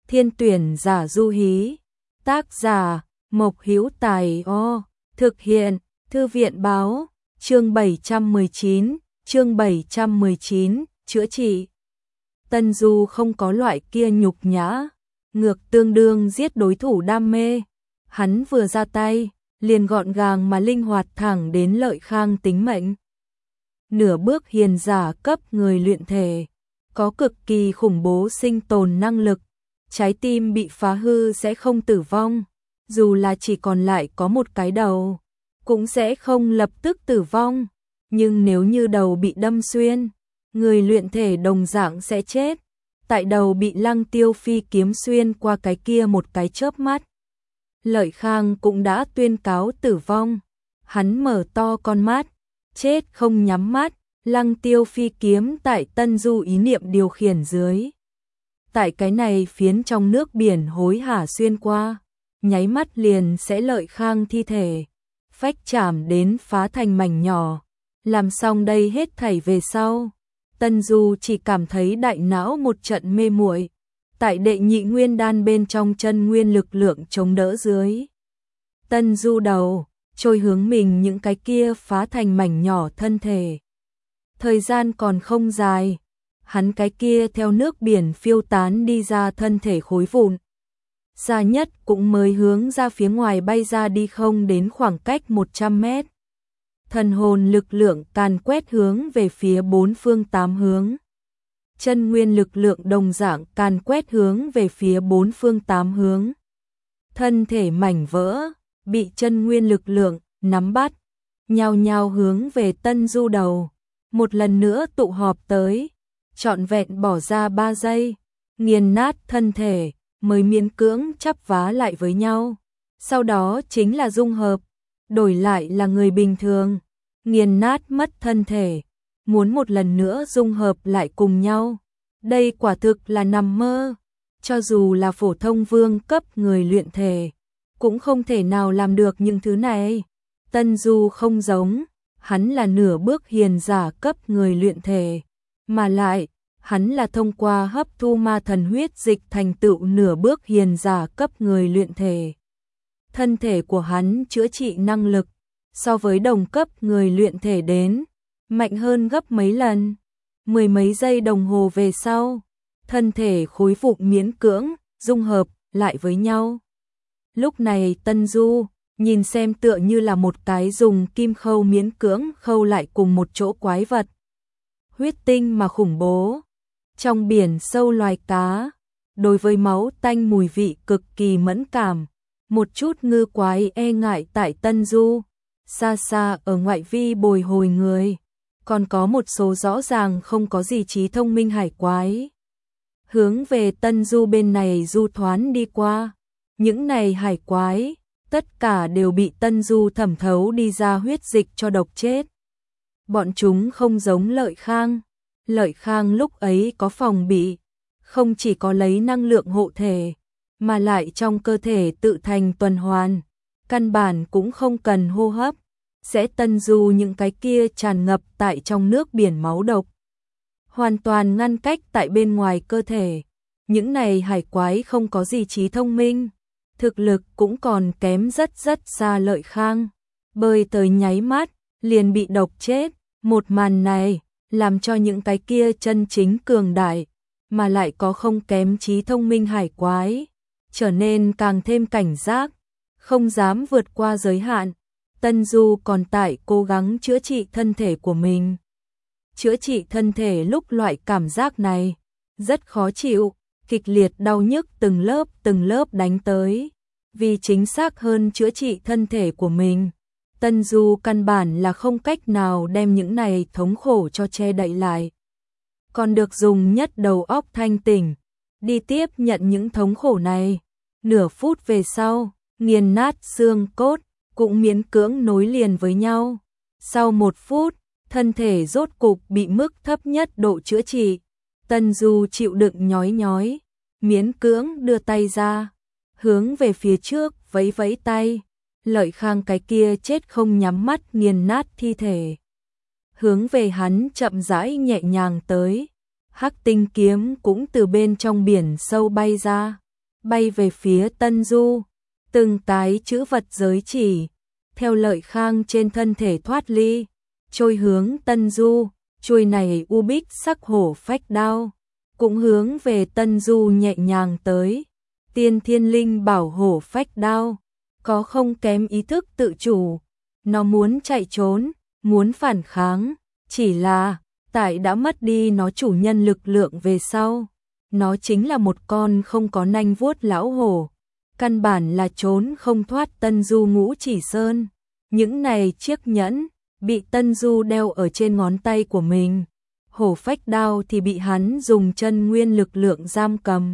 Thiên tuyển giả du hí. Tác giả Mộc Hữu Tài. Thực hiện Thư viện báo. Chương 719, chữa trị. Tân Du không có loại kia nhục nhã, ngược tương đương giết đối thủ đam mê. Hắn vừa ra tay, liền gọn gàng mà linh hoạt thẳng đến Lợi Khang tính mệnh. Nửa bước hiền giả cấp người luyện thể, có cực kỳ khủng bố sinh tồn năng lực, trái tim bị phá hư sẽ không tử vong, dù là chỉ còn lại có một cái đầu, cũng sẽ không lập tức tử vong, nhưng nếu như đầu bị đâm xuyên, người luyện thể đồng dạng sẽ chết. Tại đầu bị Lăng Tiêu phi kiếm xuyên qua cái kia một cái chớp mắt, Lợi Khang cũng đã tuyên cáo tử vong. Hắn mở to con mắt, chết không nhắm mắt. Lăng Tiêu phi kiếm tại Tân Du ý niệm điều khiển dưới, tại cái này phiến trong nước biển hối hả xuyên qua, nháy mắt liền sẽ Lợi Khang thi thể phách chạm đến phá thành mảnh nhỏ. Làm xong đây hết thảy về sau, Tân Du chỉ cảm thấy đại não một trận mê muội. Tại đệ nhị nguyên đan bên trong chân nguyên lực lượng chống đỡ dưới, Tân Du đầu trôi hướng mình những cái kia phá thành mảnh nhỏ thân thể. Thời gian còn không dài, hắn cái kia theo nước biển phiêu tán đi ra thân thể khối vụn, xa nhất cũng mới hướng ra phía ngoài bay ra đi không đến khoảng cách 100 mét. Thần hồn lực lượng càn quét hướng về phía bốn phương tám hướng. Chân nguyên lực lượng đồng dạng càn quét hướng về phía bốn phương tám hướng. Thân thể mảnh vỡ, bị chân nguyên lực lượng nắm bắt, nhao nhao hướng về Tân Du đầu. Một lần nữa tụ họp tới, trọn vẹn bỏ ra 3 giây, nghiền nát thân thể, mới miễn cưỡng chắp vá lại với nhau. Sau đó chính là dung hợp, đổi lại là người bình thường, nghiền nát mất thân thể, muốn một lần nữa dung hợp lại cùng nhau. Đây quả thực là nằm mơ, cho dù là phổ thông vương cấp người luyện thể, cũng không thể nào làm được những thứ này. Tân Du không giống, hắn là nửa bước hiền giả cấp người luyện thể, mà lại, hắn là thông qua hấp thu ma thần huyết dịch thành tựu nửa bước hiền giả cấp người luyện thể. Thân thể của hắn chữa trị năng lực, so với đồng cấp người luyện thể đến, mạnh hơn gấp mấy lần. Mười mấy giây đồng hồ về sau, thân thể khối vụn miễn cưỡng, dung hợp lại với nhau. Lúc này Tân Du, nhìn xem tựa như là một cái dùng kim khâu miễn cưỡng khâu lại cùng một chỗ quái vật. Huyết tinh mà khủng bố. Trong biển sâu loài cá, đối với máu tanh mùi vị cực kỳ mẫn cảm. Một chút ngư quái e ngại tại Tân Du. Xa xa ở ngoại vi bồi hồi người. Còn có một số rõ ràng không có gì trí thông minh hải quái. Hướng về Tân Du bên này du thoán đi qua. Những này hải quái, tất cả đều bị Tân Du thẩm thấu đi ra huyết dịch cho độc chết. Bọn chúng không giống Lợi Khang. Lợi Khang lúc ấy có phòng bị, không chỉ có lấy năng lượng hộ thể, mà lại trong cơ thể tự thành tuần hoàn, căn bản cũng không cần hô hấp, sẽ Tân Du những cái kia tràn ngập tại trong nước biển máu độc, hoàn toàn ngăn cách tại bên ngoài cơ thể. Những này hải quái không có gì trí thông minh, thực lực cũng còn kém rất xa Lợi Khang, bơi tới nháy mắt liền bị độc chết. Một màn này làm cho những cái kia chân chính cường đại, mà lại có không kém trí thông minh hải quái, trở nên càng thêm cảnh giác, không dám vượt qua giới hạn. Tân Du còn tại cố gắng chữa trị thân thể của mình. Chữa trị thân thể lúc loại cảm giác này rất khó chịu, kịch liệt đau nhức từng lớp đánh tới. Vì chính xác hơn chữa trị thân thể của mình, Tân Du căn bản là không cách nào đem những này thống khổ cho che đậy lại. Còn được dùng nhất đầu óc thanh tỉnh, đi tiếp nhận những thống khổ này. Nửa phút về sau, nghiền nát xương cốt, cũng miễn cưỡng nối liền với nhau. Sau 1 phút, thân thể rốt cục bị mức thấp nhất độ chữa trị. Tân Du chịu đựng nhói, miễn cưỡng đưa tay ra, hướng về phía trước vẫy vẫy tay. Lợi Khang cái kia chết không nhắm mắt nghiền nát thi thể, hướng về hắn chậm rãi nhẹ nhàng tới. Hắc tinh kiếm cũng từ bên trong biển sâu bay ra, bay về phía Tân Du, từng cái chữ vật giới chỉ, theo Lợi Khang trên thân thể thoát ly, trôi hướng Tân Du, chuôi này u bích sắc hổ phách đao, cũng hướng về Tân Du nhẹ nhàng tới. Tiên Thiên Linh Bảo hổ phách đao, có không kém ý thức tự chủ, nó muốn chạy trốn, muốn phản kháng, chỉ là, tại đã mất đi nó chủ nhân lực lượng về sau, nó chính là một con không có nanh vuốt lão hổ, căn bản là trốn không thoát Tân Du ngũ chỉ sơn. Những này chiếc nhẫn, bị Tân Du đeo ở trên ngón tay của mình, hổ phách đao thì bị hắn dùng chân nguyên lực lượng giam cầm,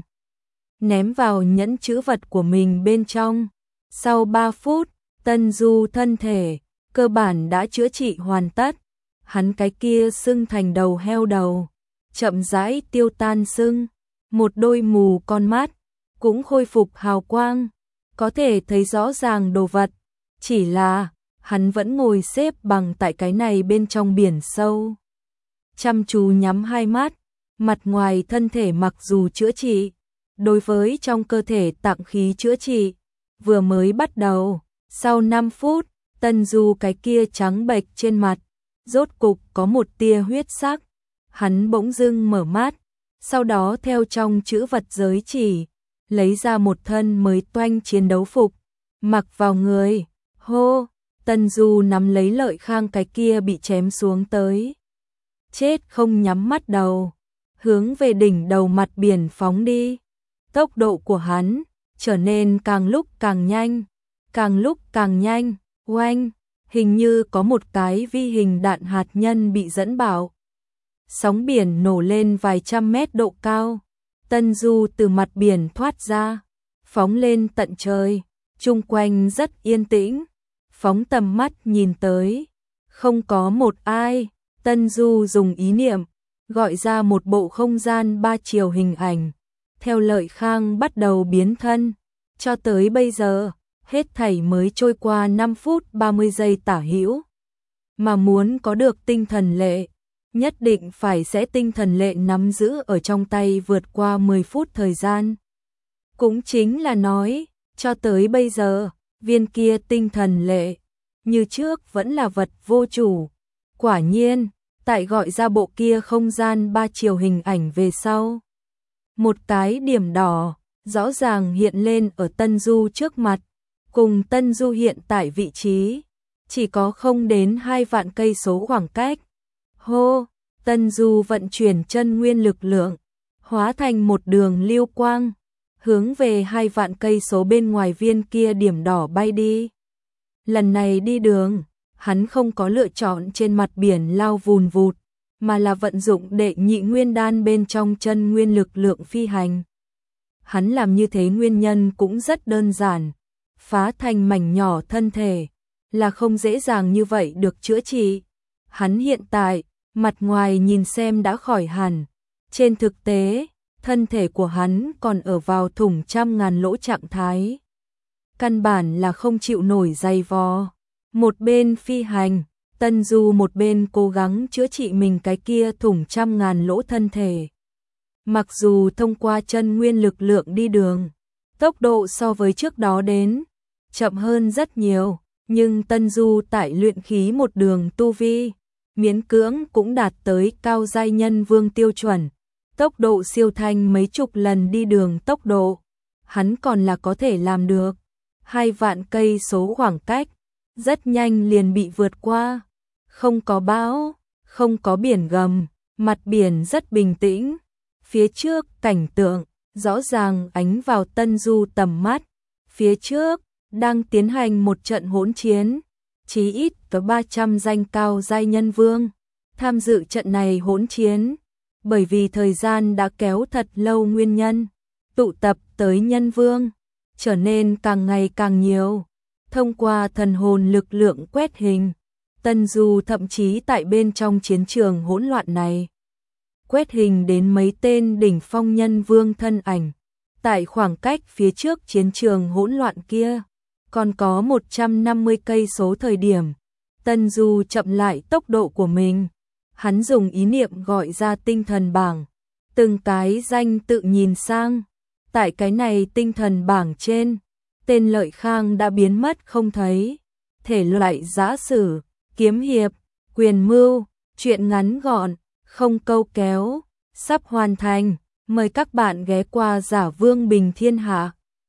ném vào nhẫn chữ vật của mình bên trong. Sau 3 phút, Tân Du thân thể, cơ bản đã chữa trị hoàn tất, hắn cái kia sưng thành đầu heo đầu, chậm rãi tiêu tan sưng, một đôi mù con mắt, cũng khôi phục hào quang, có thể thấy rõ ràng đồ vật, chỉ là, hắn vẫn ngồi xếp bằng tại cái này bên trong biển sâu. Chăm chú nhắm hai mắt, mặt ngoài thân thể mặc dù chữa trị, đối với trong cơ thể tạng khí chữa trị, vừa mới bắt đầu, sau 5 phút, Tân Du cái kia trắng bệch trên mặt, rốt cục có một tia huyết sắc, hắn bỗng dưng mở mắt, sau đó theo trong chữ vật giới chỉ, lấy ra một thân mới toanh chiến đấu phục, mặc vào người, hô, Tân Du nắm lấy Lợi Khang cái kia bị chém xuống tới. Chết không nhắm mắt đầu, hướng về đỉnh đầu mặt biển phóng đi. Tốc độ của hắn trở nên càng lúc càng nhanh, càng lúc càng nhanh, oanh, hình như có một cái vi hình đạn hạt nhân bị dẫn bảo. Sóng biển nổ lên vài trăm mét độ cao, Tân Du từ mặt biển thoát ra, phóng lên tận trời, chung quanh rất yên tĩnh, phóng tầm mắt nhìn tới, không có một ai. Tân Du dùng ý niệm, gọi ra một bộ không gian 3 chiều hình ảnh, theo Lợi Khang bắt đầu biến thân, cho tới bây giờ, hết thảy mới trôi qua 5 phút 30 giây tả hữu. Mà muốn có được tinh thần lệ, nhất định phải sẽ tinh thần lệ nắm giữ ở trong tay vượt qua 10 phút thời gian. Cũng chính là nói, cho tới bây giờ, viên kia tinh thần lệ, như trước vẫn là vật vô chủ. Quả nhiên, tại gọi ra bộ kia không gian 3 chiều hình ảnh về sau, một cái điểm đỏ rõ ràng hiện lên ở Tân Du trước mặt, cùng Tân Du hiện tại vị trí, chỉ có không đến 2 vạn cây số khoảng cách. Hô, Tân Du vận chuyển chân nguyên lực lượng, hóa thành một đường lưu quang, hướng về 2 vạn cây số bên ngoài viên kia điểm đỏ bay đi. Lần này đi đường, hắn không có lựa chọn trên mặt biển lao vùn vụt, mà là vận dụng đệ nhị nguyên đan bên trong chân nguyên lực lượng phi hành. Hắn làm như thế nguyên nhân cũng rất đơn giản, phá thành mảnh nhỏ thân thể, là không dễ dàng như vậy được chữa trị. Hắn hiện tại, mặt ngoài nhìn xem đã khỏi hẳn, trên thực tế, thân thể của hắn còn ở vào thủng trăm ngàn lỗ trạng thái. Căn bản là không chịu nổi dày vò. Một bên phi hành, Tân Du một bên cố gắng chữa trị mình cái kia thủng trăm ngàn lỗ thân thể. Mặc dù thông qua chân nguyên lực lượng đi đường, tốc độ so với trước đó đến chậm hơn rất nhiều, nhưng Tân Du tại luyện khí một đường tu vi, miễn cưỡng cũng đạt tới cao giai nhân vương tiêu chuẩn, tốc độ siêu thanh mấy chục lần đi đường tốc độ, hắn còn là có thể làm được. 2 vạn cây số khoảng cách, rất nhanh liền bị vượt qua, không có bão, không có biển gầm, mặt biển rất bình tĩnh, phía trước cảnh tượng rõ ràng ánh vào Tân Du tầm mắt, phía trước đang tiến hành một trận hỗn chiến, chí ít có 300 danh cao giai nhân vương tham dự trận này hỗn chiến, bởi vì thời gian đã kéo thật lâu nguyên nhân, tụ tập tới nhân vương trở nên càng ngày càng nhiều. Thông qua thần hồn lực lượng quét hình, Tân Du thậm chí tại bên trong chiến trường hỗn loạn này, quét hình đến mấy tên đỉnh phong nhân vương thân ảnh. Tại khoảng cách phía trước chiến trường hỗn loạn kia, còn có 150 cây số thời điểm, Tân Du chậm lại tốc độ của mình. Hắn dùng ý niệm gọi ra tinh thần bảng, từng cái danh tự nhìn sang, Tại cái này tinh thần bảng trên, tên Lợi Khang đã biến mất không thấy. Thể loại giã sử, kiếm hiệp, quyền mưu, truyện ngắn gọn, không câu kéo, sắp hoàn thành. Mời các bạn ghé qua Giả Vương Bình Thiên Hạ.